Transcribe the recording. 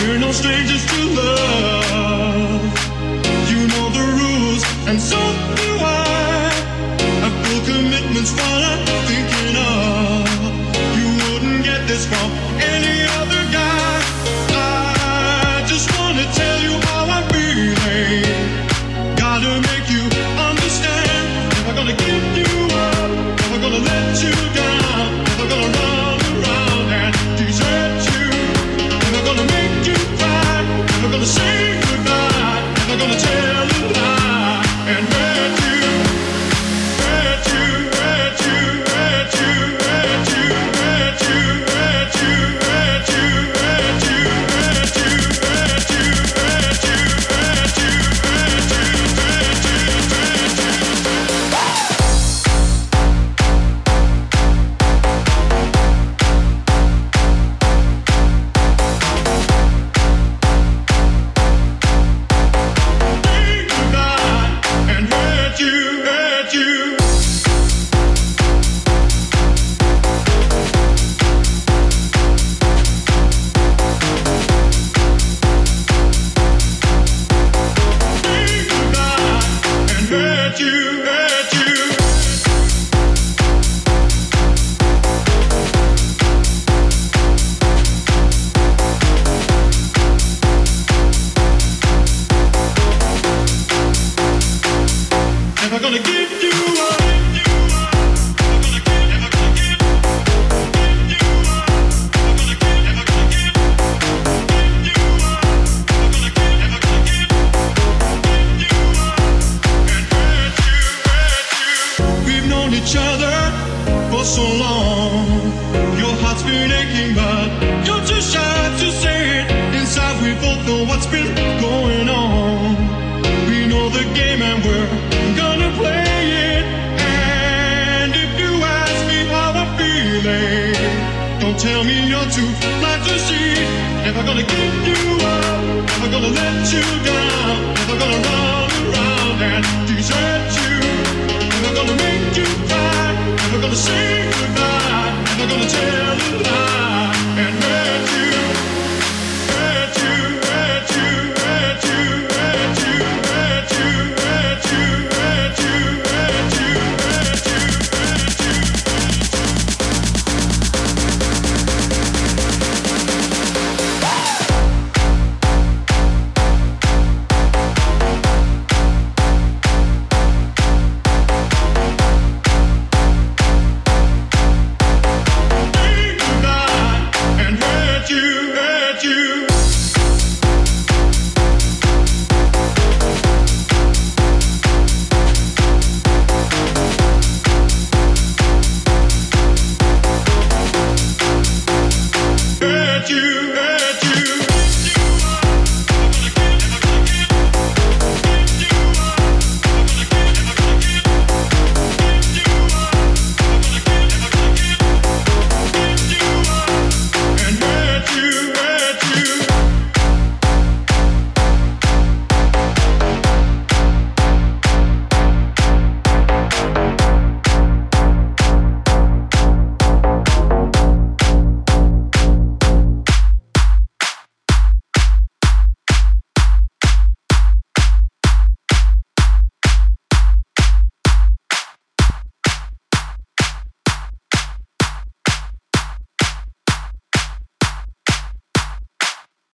We're no strangers to love. You know the rules, and so do I. Have full commitments, what I'm thinking of. You wouldn't get this from any other guy. I just wanna tell you how I'm feeling. Gotta make you understand. Never gonna give you up. Never gonna let you down. Never gonna run around and desert you. Never gonna make you cry. Never gonna say goodbye. Never gonna tell a lie and hurt you. Hurt you, hurt you, hurt you, hurt you, hurt you, hurt you, hurt you, hurt you, hurt you, hurt you, hurt you, hurt you, hurt you, and hurt you, hurt you. And hurt you, hurt you. Never gonna give you up. Never gonna give you up. Never gonna give you up. Never gonna give you up. And hurt you, hurt you. We've known each other for so long. Your heart's been aching, but you're too shy to say it. Inside we both know what's been going on. We know the game and we're gonna play it. And if you ask me how I'm feeling, don't tell me you're too blind to see. Never gonna give you up. Never gonna let you down. Never gonna run around and desert you. Never gonna make you cry. Never gonna say goodbye. Never gonna tell